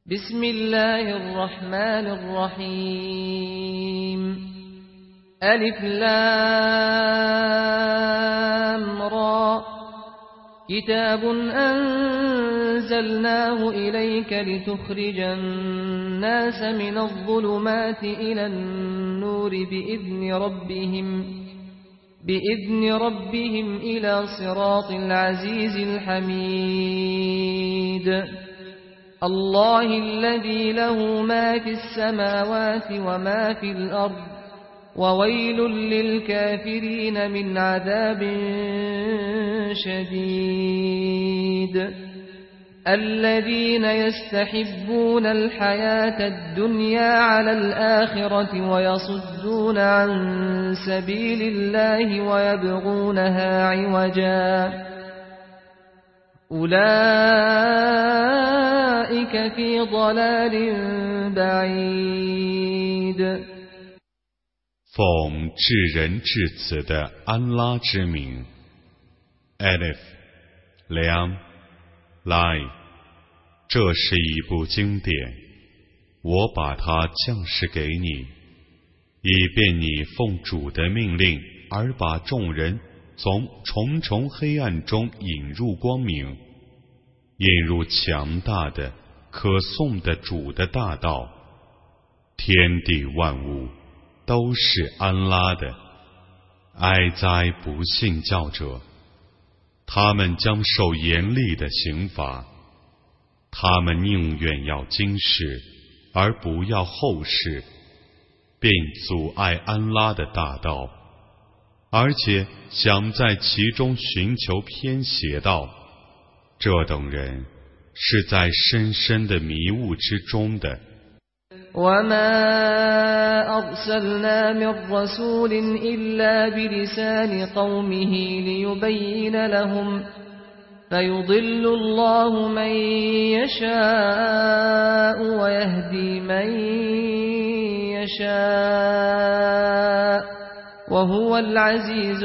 بسم الله الرحمن الرحيم ألف لام را كتاب أنزلناه إليك لتخرج الناس من الظلمات إلى النور بإذن ربهم إلى صراط العزيز الحميد الله الذي له ما في السماوات وما في الأرض وويل للكافرين من عذاب شديد الذين يستحبون الحياة الدنيا على الآخرة ويصدون عن سبيل الله ويبغونها عوجا أولئك في ضلال بعيد 奉至仁至慈的安拉之名 Alif Lam Lai 这是一部经典，我把它降示给你，以便你奉主的命令而把众人从重重黑暗中引入光明，引入强大的可颂的主的大道。天地万物都是安拉的，哀哉不信教者！他们将受严厉的刑罚，他们宁愿要今世而不要后世，并阻碍安拉的大道，而且想在其中寻求偏邪道，这等人是在深深的迷雾之中的。 وما أرسلنا من رسول إلا بلسان قومه ليبين لهم فيضل الله من يشاء ويهدي من يشاء وهو العزيز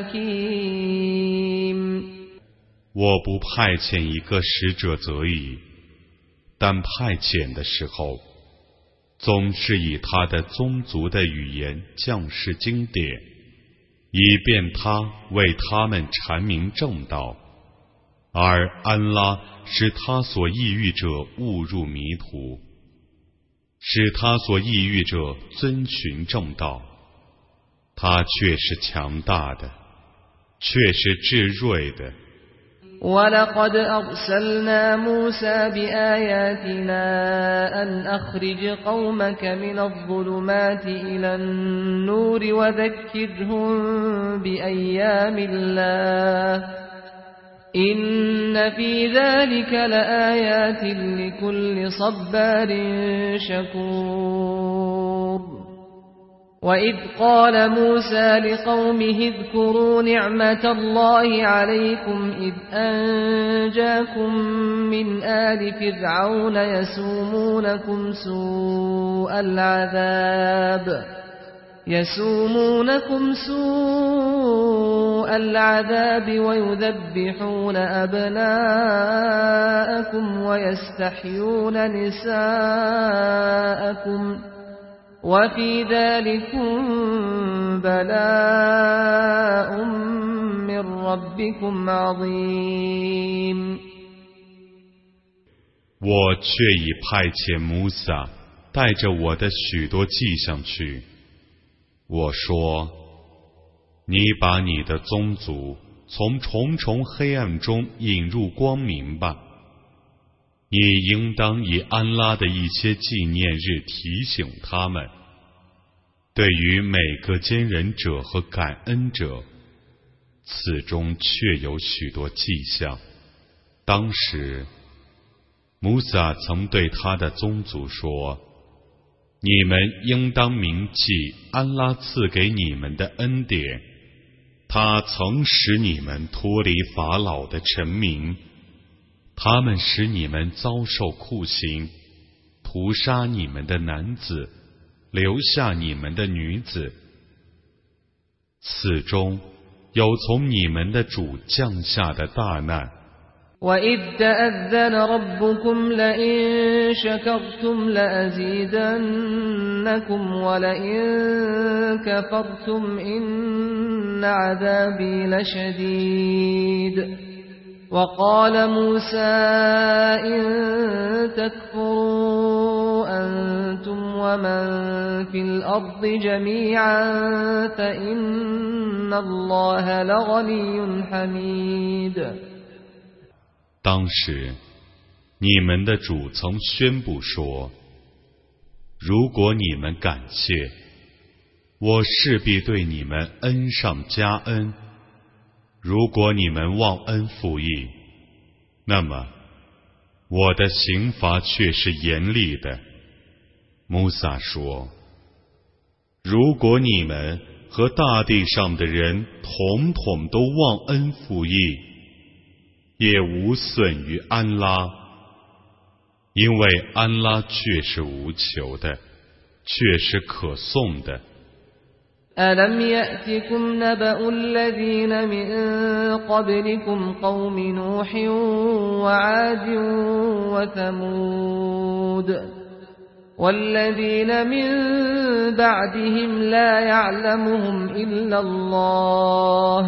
الحكيم 我不派遣一个使者则已，但派遣的时候总是以他的宗族的语言降示经典，以便他为他们阐明正道，而安拉使他所抑郁者误入迷途，使他所抑郁者遵循正道，他却是强大的，却是至睿的。 ولقد أرسلنا موسى بآياتنا أن أخرج قومك من الظلمات إلى النور وذكرهم بأيام الله إن في ذلك لآيات لكل صبار شكور وإذ قال موسى لقومه اذكروا نعمة الله عليكم إذ أنجاكم من آل فرعون يسومونكم سوء العذاب ويذبحون أبناءكم ويستحيون نساءكم وفي ذلكم بلاء من ربكم عظيم 我却已派遣穆萨带着我的许多迹象去。我说，你把你的宗族从重重黑暗中引入光明吧。你应当以安拉的一些纪念日提醒他们。对于每个坚忍者和感恩者，此中确有许多迹象。当时，穆萨曾对他的宗族说：“你们应当铭记安拉赐给你们的恩典，他曾使你们脱离法老的臣民。他们使你们遭受酷刑，屠杀你们的男子，留下你们的女子。此中有从你们的主降下的大难。 وَإِذْ تَأَذَّنَ رَبُّكُمْ لَئِن شَكَرْتُمْ لَأَزِيدَنَّكُمْ وَلَئِن كَفَرْتُمْ إِنَّ عَذَابِي لَشَدِيدٌ وَقَالَ مُوسَى إِن تَكْفُرُوا أَنْتُمْ وَمَنْ فِي الْأَرْضِ جَمِيعًا فَإِنَّ اللَّهَ لَغَنِيٌّ حَمِيدٌ 当时，你们的主曾宣布说：如果你们感谢，我势必对你们恩上加恩；如果你们忘恩负义，那么我的刑罚却是严厉的。穆萨说：如果你们和大地上的人统统都忘恩负义，也无损于安拉，因为安拉却是无求的，却是可颂的。 أَلَمْ يَأْتِكُمْ نَبَأُ الَّذِينَ مِنْ قَبْلِكُمْ قَوْمِ نُوحٍ وَعَادٍ وَثَمُودَ وَالَّذِينَ مِنْ بَعْدِهِمْ لَا يَعْلَمُهُمْ إِلَّا اللَّهُ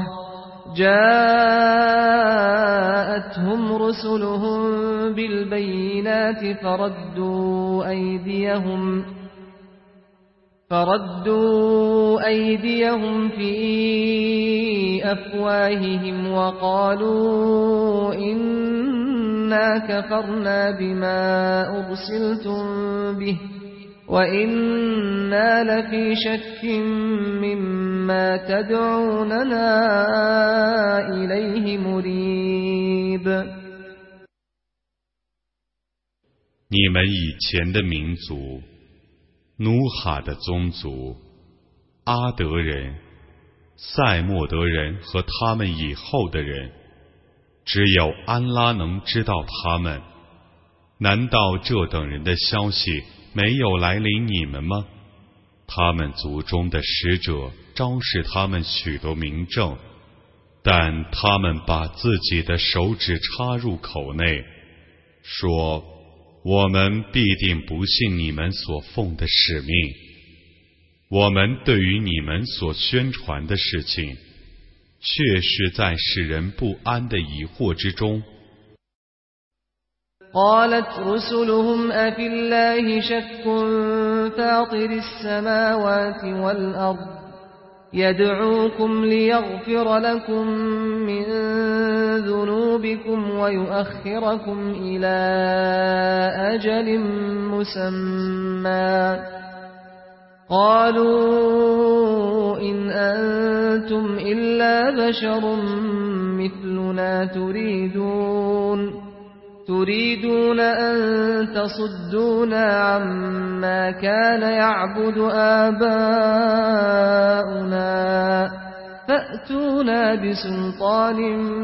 جاءتهم رسلهم بالبينات فردوا أيديهم في أفواههم وقالوا إنا كفرنا بما أرسلتم به وَإِنَّا لَفِي شَكٍّ مِّمَّا تَدْعُونَنَا إِلَيْهِ مُرِيبٍ 你们以前的民族，努哈的宗族，阿德人、塞莫德人和他们以后的人，只有安拉能知道他们。难道这等人的消息没有来临你们吗？他们族中的使者昭示他们许多明证，但他们把自己的手指插入口内，说：我们必定不信你们所奉的使命，我们对于你们所宣传的事情，确是在使人不安的疑惑之中。 قالت رسلهم أفي الله شك فاطر السماوات والأرض يدعوكم ليغفر لكم من ذنوبكم ويؤخركم إلى أجل مسمى قالوا إن أنتم إلا بشر مثلنا تريدون أن تصدونا عما كان يعبد آباؤنا فأتونا بسلطان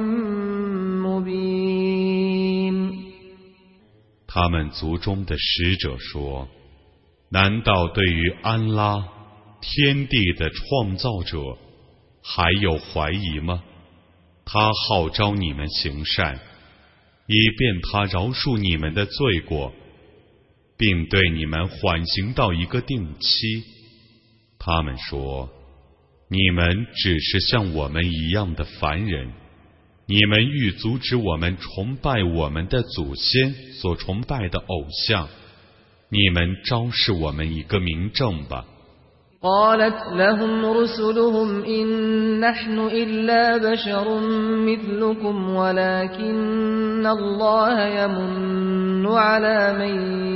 مبين 他们族中的使者说：难道对于安拉天地的创造者还有怀疑吗？他号召你们行善，以便他饶恕你们的罪过，并对你们缓刑到一个定期。他们说：你们只是像我们一样的凡人，你们欲阻止我们崇拜我们的祖先所崇拜的偶像，你们昭示我们一个明证吧。 قالت لهم رسلهم إن نحن إلا بشر مثلكم ولكن الله يمن على من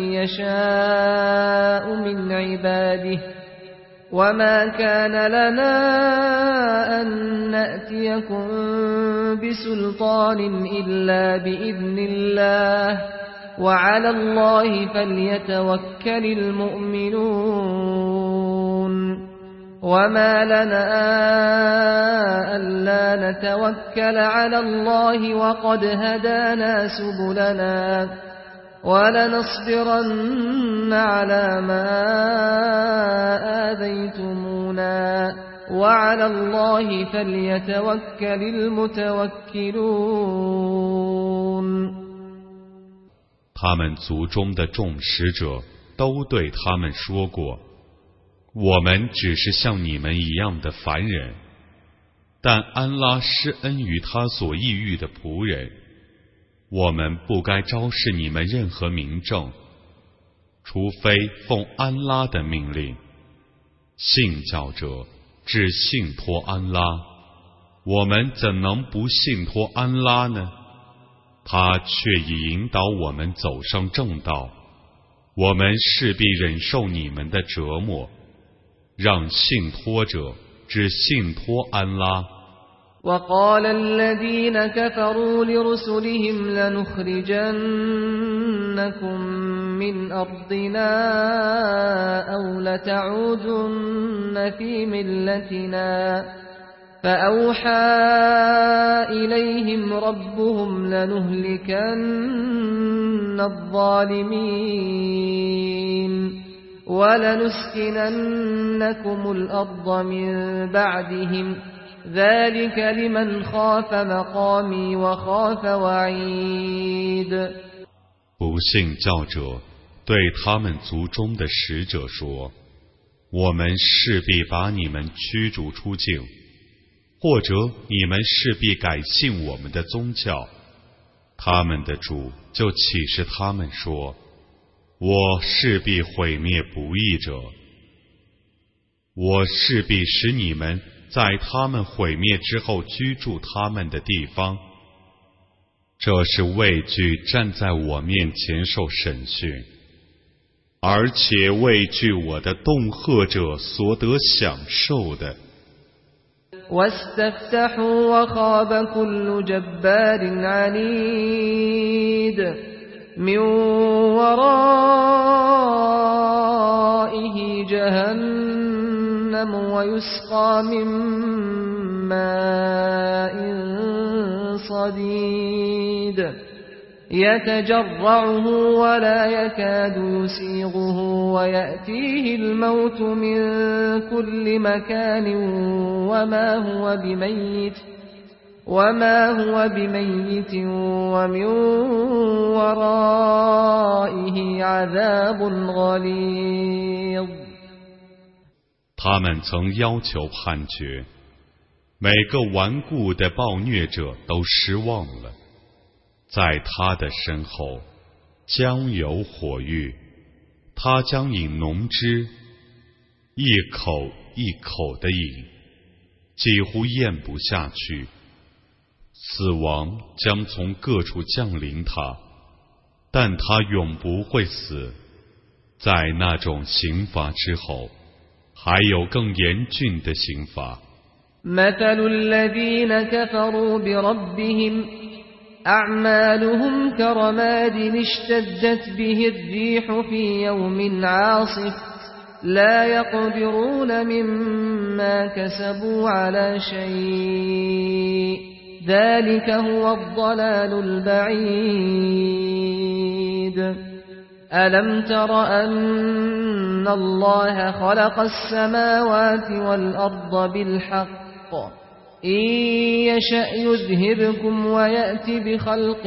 يشاء من عباده وما كان لنا أن نأتيكم بسلطان إلا بإذن الله وعلى الله فليتوكل المؤمنون وما لنا ألا نتوكل على الله وقد هدانا سبلنا ولنصبرن على ما آذيتمونا وعلى الله فليتوكل المتوكلون。 他们族中的众使者都对他们说过，我们只是像你们一样的凡人，但安拉施恩于他所抑郁的仆人，我们不该昭示你们任何明证，除非奉安拉的命令。信教者只信托安拉，我们怎能不信托安拉呢？他却已引导我们走上正道，我们势必忍受你们的折磨，让信托者只信托安拉。 وقال الذين كفروا لرسلهم لنخرجنكم من أرضنا أو لتعودن في ملتنا فأوحى إليهم ربهم لنهلكن الظالمين ولنسكننكم الأرض من بعدهم ذلك لمن خاف مقامي وخاف وعيد。 不信教者对他们族中的使者说，我们势必把你们驱逐出境，或者你们势必改信我们的宗教。他们的主就启示他们说，我势必毁灭不义者，我势必使你们在他们毁灭之后居住他们的地方，这是畏惧站在我面前受审讯，而且畏惧我的恫吓者所得享受的。 واستفتحوا وخاب كل جبار عنيد من ورائه جهنم ويسقى من ماء صديد يتجرعه ولا يكاد يسيغه ويأتيه الموت من كل مكان وما هو بميت ومن ورائه عذاب غليظ。 他们曾要求判决，每个顽固的暴虐者都失望了，在他的身后将有火狱，他将饮浓汁，一口一口地饮，几乎咽不下去。死亡将从各处降临他，但他永不会死。在那种刑罚之后，还有更严峻的刑罚。 مثل الذين كفروا بربهم أعمالهم كرماد اشتدت به الريح في يوم عاصف لا يقدرون مما كسبوا على شيء ذلك هو الضلال البعيد ألم تر أن الله خلق السماوات والأرض بالحق إن يشأ يذهبكم ويأت بخلق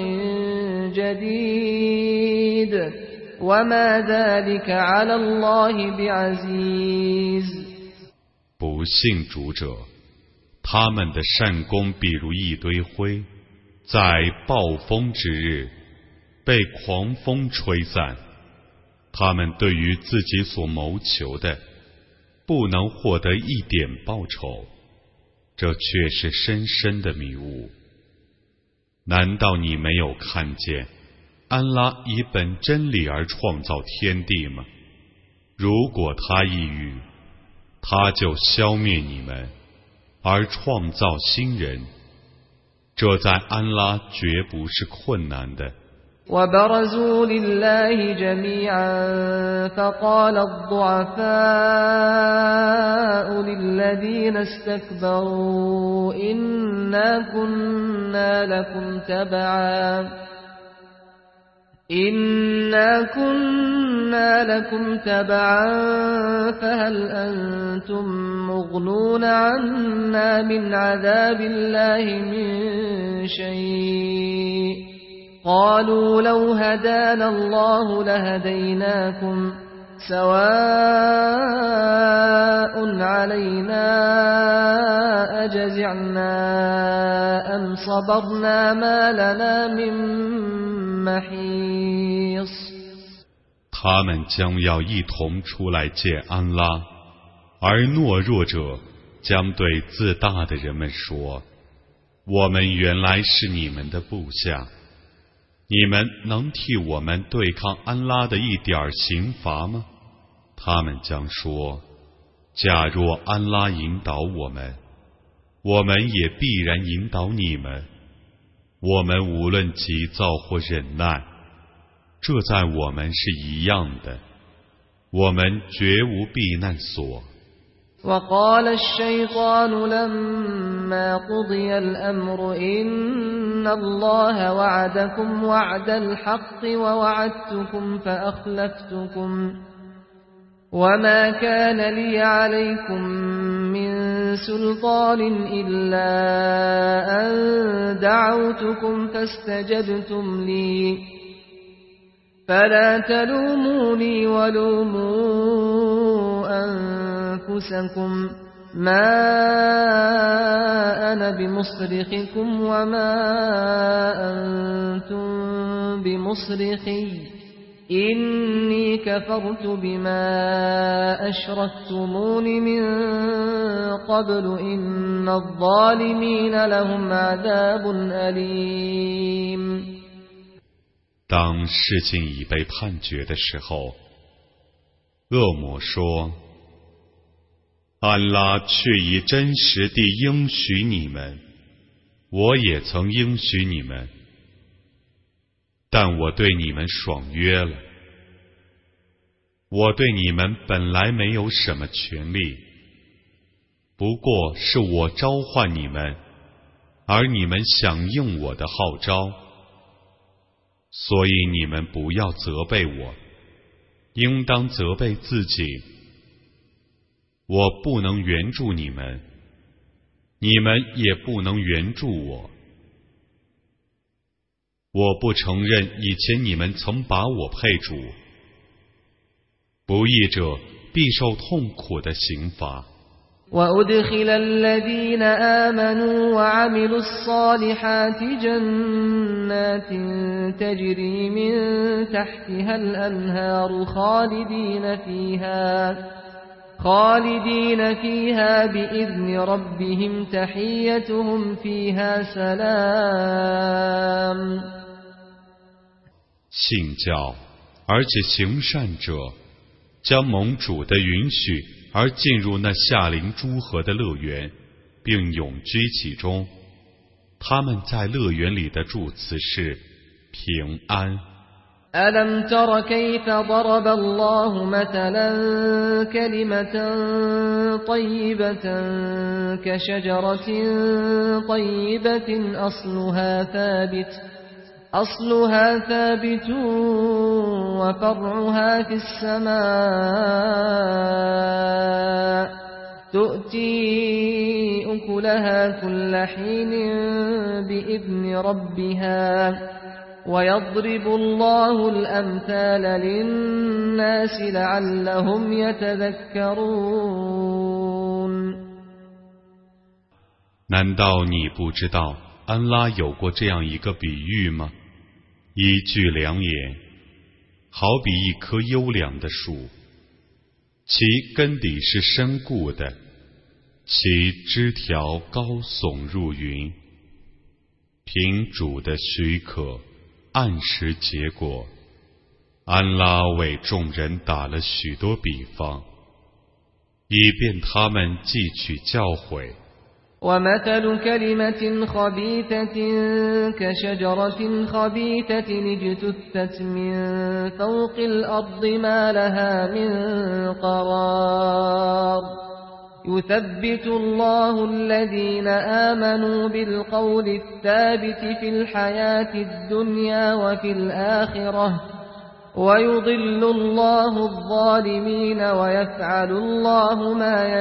جديد وما ذلك على الله بعزيز。 不信主者，他们的善功比如一堆灰，在暴风之日被狂风吹散，他们对于自己所谋求的不能获得一点报酬，这却是深深的迷雾。难道你没有看见安拉以本真理而创造天地吗？如果他抑郁，他就消灭你们，而创造新人，这在安拉绝不是困难的。 وبرزوا لله جميعا فقال الضعفاء للذين استكبروا إنا كنا كنا لكم تبعا فهل أنتم مغنون عنا من عذاب الله من شيء قالوا لو هدانا الله لهديناكم سواء علينا أجزعنا أم صبرنا ما لنا من محيص。 他们将要一同出来见安拉，而懦弱者将对自大的人们说：我们原来是你们的部下，你们能替我们对抗安拉的一点刑罚吗？他们将说：假若安拉引导我们，我们也必然引导你们。我们无论急躁或忍耐，这在我们是一样的，我们绝无避难所。 وقال الشيطان لما قضي الأمر إن الله وعدكم وعد الحق ووعدتكم فأخلفتكم وما كان لي عليكم من سلطان إلا أن دعوتكم فاستجبتم لي فلا تلوموني ولوموا أنفسكم ما أنا بمصرخكم وما أنتم بمصرخي إني كفرت بما أشركتمون من قبل إن الظالمين لهم عذاب أليم。 当事情已被判决的时候，恶魔说：安拉却已真实地应许你们，我也曾应许你们，但我对你们爽约了。我对你们本来没有什么权利，不过是我召唤你们，而你们响应我的号召，所以你们不要责备我，应当责备自己。我不能援助你们，你们也不能援助我。我不承认以前你们曾把我配主，不义者必受痛苦的刑罚。 وأدخل الذين آمنوا وعملوا الصالحات جنات تجري من تحتها الأنهار خالدين فيها بإذن ربهم تحيتهم فيها سلام。 信教而且行善者，将盟主的允许而进入那下临诸河的乐园，并永居其中。他们在乐园里的祝词是平安。 ألم تر كيف ضرب الله مثلا كلمة طيبة كشجرة طيبة أصلها ثابت وفرعها في السماء تؤتي أكلها كل حين بإذن ربها ويضرب الله الأمثال للناس لعلهم يتذكرون。 难道你不知道安拉有过这样一个比喻吗？一句良言，好比一棵优良的树，其根底是深固的，其枝条高耸入云，凭主的许可，按时结果。安拉为众人打了许多比方，以便他们记取教诲。 ومثل كلمة خبيثة كشجرة خبيثة اجتثت من فوق الأرض ما لها من قرار يثبت الله الذين آمنوا بالقول الثابت في الحياة الدنيا وفي الآخرة ويضل الله الظالمين ويفعل الله ما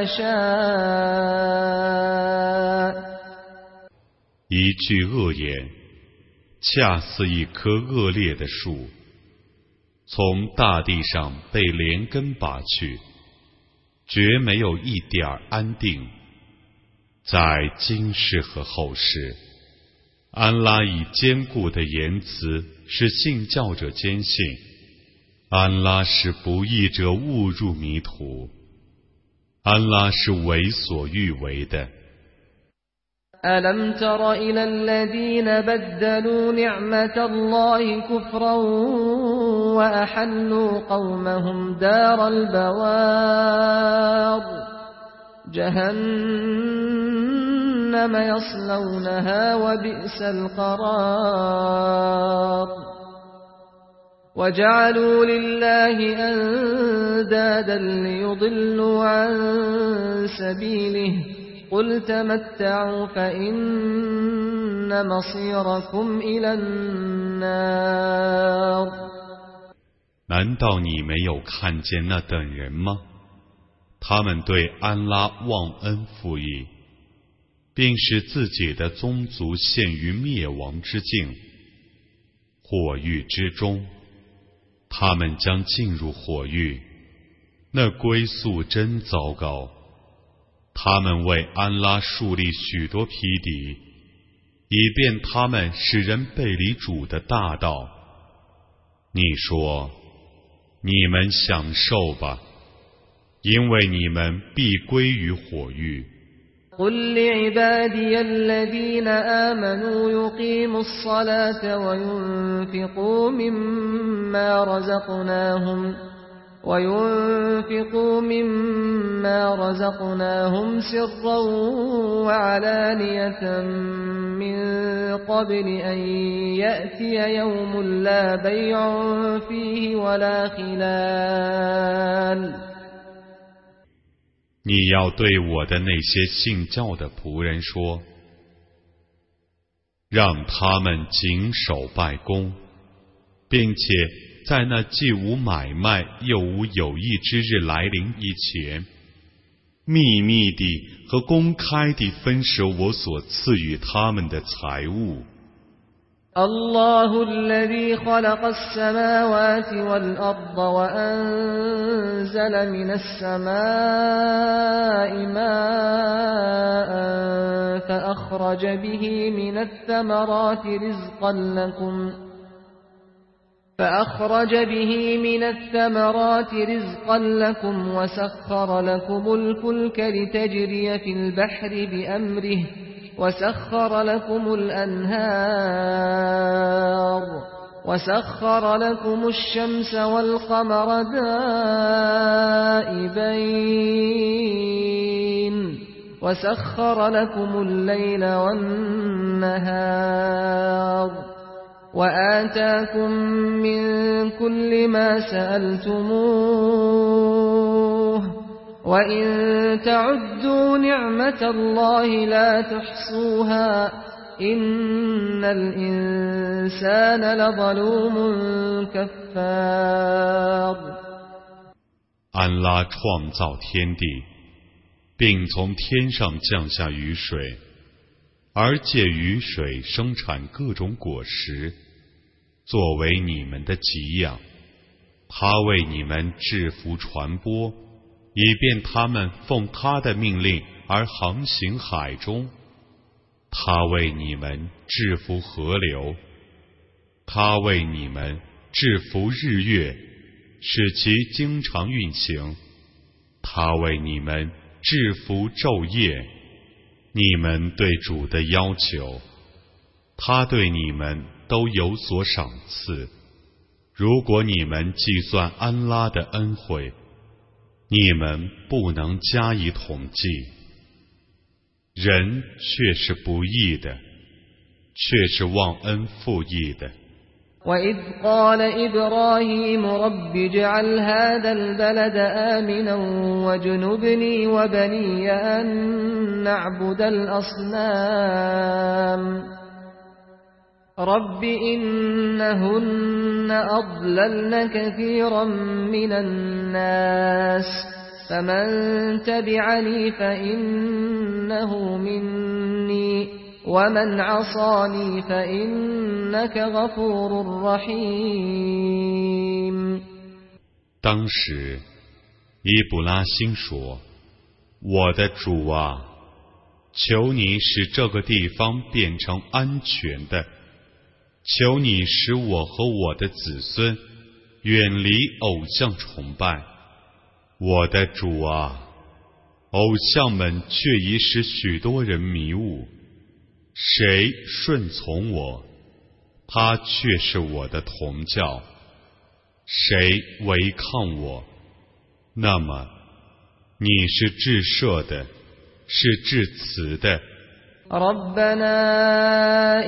يشاء。 一句恶言，恰似一棵恶劣的树，从大地上被连根拔去，绝没有一点安定。在今世和后世，安拉以坚固的言辞使信教者坚信，安拉是不义者误入迷途，安拉是为所欲为的。 ألم تر إلى الذين بدلوا نعمة الله كفرا وأحلوا قومهم دار البوار جهنم يصلونها وبئس القرار وجعلوا لله أندادا ليضلوا عن سبيله قل تمتعوا فإن مصيركم إلى النار。 难道你没有看见那等人吗？他们对安拉忘恩负义，并使自己的宗族陷于灭亡之境，火狱之中，他们将进入火狱，那归宿真糟糕。他们为安拉树立许多匹敌，以便他们使人背离主的大道。你说，你们享受吧，因为你们必归于火狱。 قل لعبادي الذين آمنوا يقيموا الصلاة وينفقوا مما رزقناهم سرا وعلانية من قبل أن يأتي يوم لا بيع فيه ولا خلال。 你要对我的那些信教的仆人说，让他们谨守拜功，并且在那既无买卖又无有益之日来临以前，秘密地和公开地分手我所赐予他们的财物。 الله الذي خلق السماوات والأرض وأنزل من السماء ماء فأخرج به من الثمرات رزقا لكم وسخر لكم الفلك لتجري في البحر بأمره وسخر لكم الأنهار وسخر لكم الشمس والقمر دائبين وسخر لكم الليل والنهار وآتاكم من كل ما سألتموه وإن تعدوا نعمة الله لا تحصوها إن الإنسان لظلوم كفار。 安拉创造天地，并从天上降下雨水，而借雨水生产各种果实，作为你们的给养。他为你们制服传播，以便他们奉他的命令而航行海中。他为你们制服河流，他为你们制服日月，使其经常运行。他为你们制服昼夜。你们对主的要求，他对你们都有所赏赐。如果你们计算安拉的恩惠，你们不能加以统计。人却是不义的，却是忘恩负义的。 وإذ قال إبراهيم رب اجعل هذا البلد آمنا واجنبني وبني أن نعبد الأصنام رب إنهن أضللن كثيرا من الناس فمن تبعني فإنه مني ومن عصاني فإنك غفور رحيم。 当时，伊布拉欣说：“我的主啊，求你使这个地方变成安全的，求你使我和我的子孙远离偶像崇拜。我的主啊，偶像们却已使许多人迷雾，谁顺从我，他却是我的同教；谁违抗我，那么你是至赦的，是至慈的。 ربنا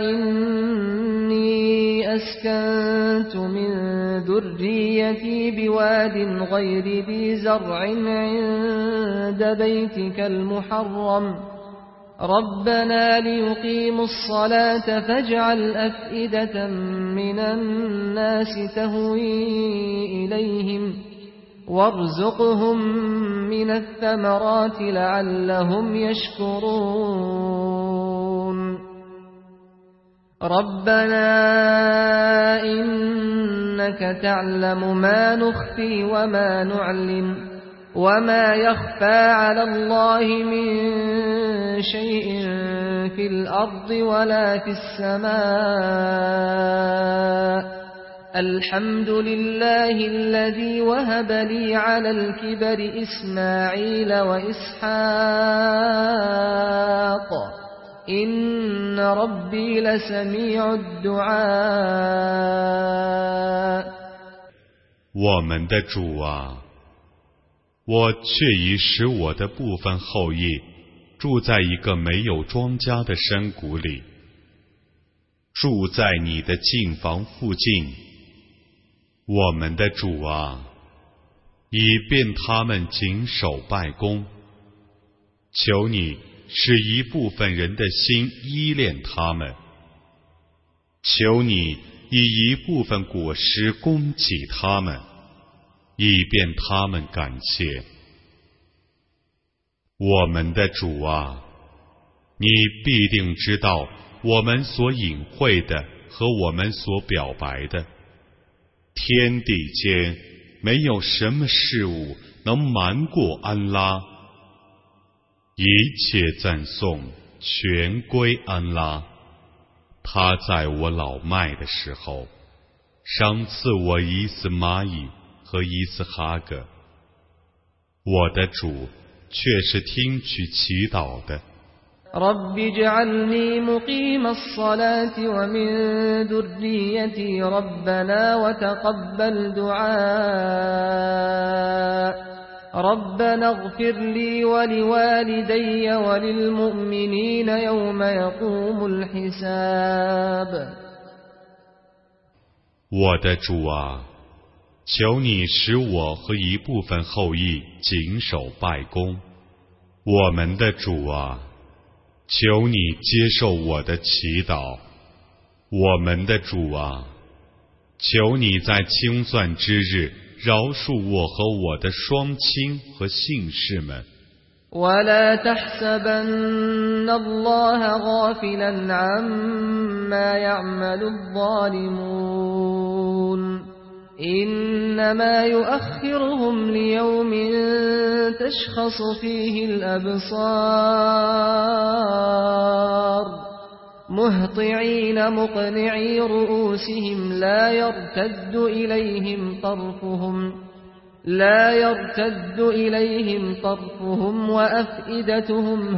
إني أسكنت من ذريتي بواد غير ذي زرع عند بيتك المحرم ربنا ليقيموا الصلاة فاجعل أفئدة من الناس تهوي إليهم وارزقهم من الثمرات لعلهم يشكرون ربنا إنك تعلم ما نخفي وما نعلن وما يخفى على الله من شيء في الأرض ولا في السماء الحمد لله الذي وهب لي على الكبر إسماعيل وإسحاق إن ربي لسميع الدعاء。 我们的主啊，我却已使我的部分后裔住在一个没有庄稼的山谷里，住在你的境房附近。我们的主啊，以便他们谨守拜功，求你使一部分人的心依恋他们，求你以一部分果实供给他们，以便他们感谢。我们的主啊，你必定知道我们所隐晦的和我们所表白的。天地间没有什么事物能瞒过安拉，一切赞颂全归安拉。他在我老迈的时候，赏赐我伊斯玛仪和伊斯哈格。我的主却是听取祈祷的。 رب اجعلني مقيم الصلاة ومن ذريتي ربنا وتقبل دعاء ربنا اغفر لي ولوالدي وللمؤمنين يوم يقوم الحساب。 我的主啊，求你使我和一部分后裔谨守拜功。我们的主啊，求你接受我的祈祷。我们的主啊，求你在清算之日饶恕我和我的双亲和信士们。 ولا تحسبن الله غافلا عما يعمل الظالمون إنما يؤخرهم ليوم تشخص فيه الأبصار مهطعين مقنعي رؤوسهم لا يرتد إليهم طرفهم وأفئدتهم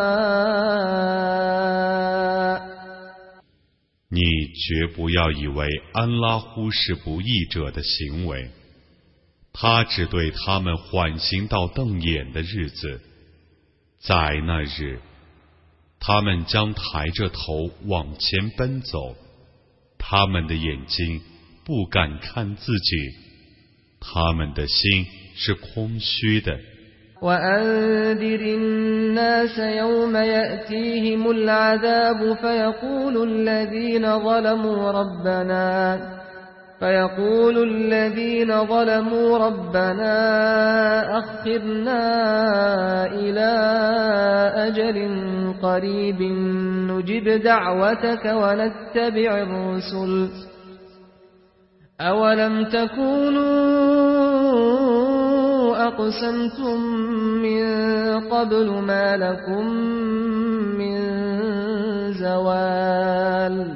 هواء。 你绝不要以为安拉忽视不义者的行为，他只对他们缓刑到瞪眼的日子，在那日，他们将抬着头往前奔走，他们的眼睛不敢看自己，他们的心是空虚的。 وأنذر الناس يوم يأتيهم العذاب فيقول الذين ظلموا ربنا أخرنا إلى أجل قريب نجب دعوتك ونتبع الرسل أولم تكونوا أقسمتم من قبل ما لكم من زوال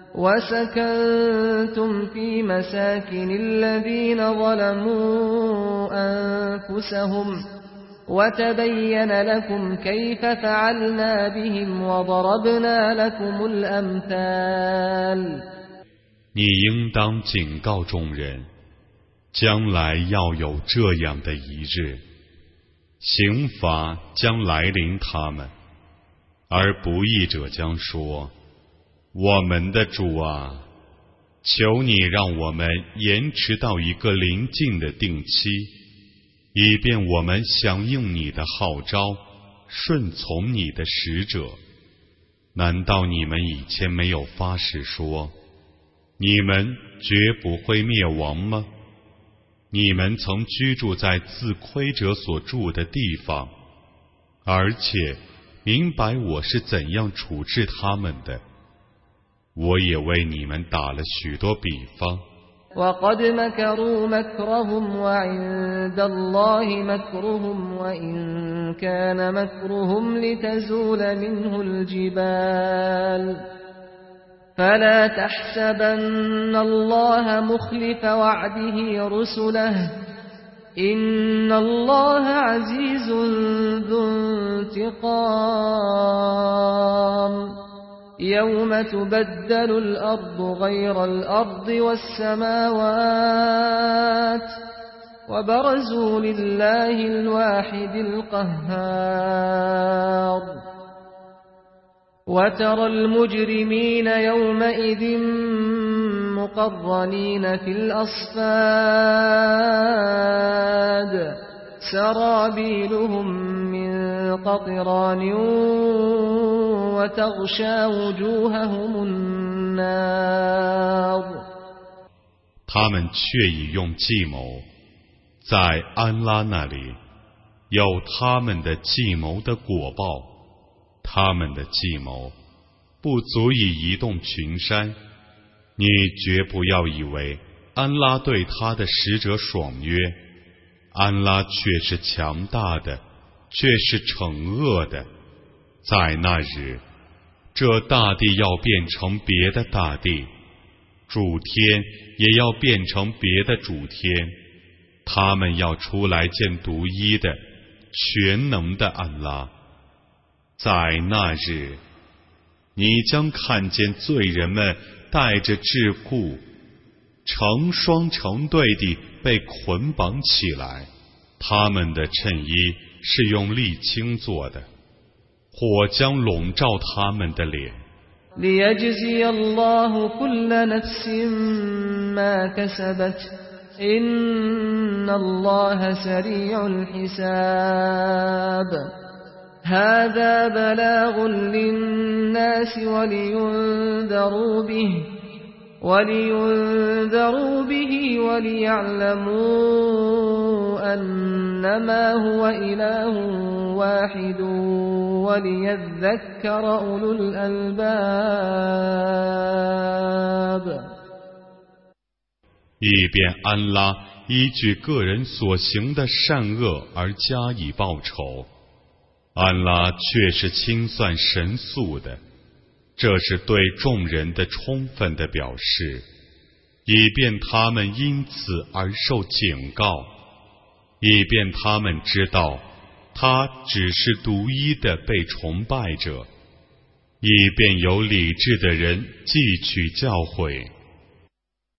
وسكنتم في مساكن الذين ظلموا أنفسهم وتبين لكم كيف فعلنا بهم وضربنا لكم الأمثال 你应当警告众人，将来要有这样的一日，刑罚将来临他们，而不义者将说：我们的主啊，求你让我们延迟到一个临近的定期，以便我们响应你的号召，顺从你的使者。难道你们以前没有发誓说，你们绝不会灭亡吗？你们曾居住在自亏者所住的地方，而且明白我是怎样处置他们的。我也为你们打了许多比方。 وقد مكروا مكرهم وعند الله مكرهم وإن كان مكرهم لتزول منه الجبال فلا تحسبن الله مخلف وعده رسله إن الله عزيز ذو انتقام يوم تبدل الأرض غير الأرض والسماوات وبرزوا لله الواحد القهار وترى المجرمين يومئذ مقرنين في الأصفاد سرابيلهم من قطران وتغشى وجوههم النار 他们却已用计谋，在安拉那里有他们的计谋的果报，他们的计谋不足以移动群山。你绝不要以为安拉对他的使者爽约，安拉却是强大的，却是惩恶的。在那日，这大地要变成别的大地，主天也要变成别的主天，他们要出来见独一的全能的安拉。在那日，你将看见罪人们带着桎梏，成双成对地被捆绑起来，他们的衬衣是用沥青做的，火将笼罩他们的脸。 ليجزي الله كل نفس ما كسبت إن الله سريع الحساب هذا بلاغ للناس ولينذروا به وليعلموا أنما هو إله واحد وليذكر أولو الألباب 以便安拉依据个人所行的善恶而加以报酬，安拉却是清算神速的，这是对众人的充分的表示，以便他们因此而受警告，以便他们知道他只是独一的被崇拜者，以便有理智的人汲取教诲。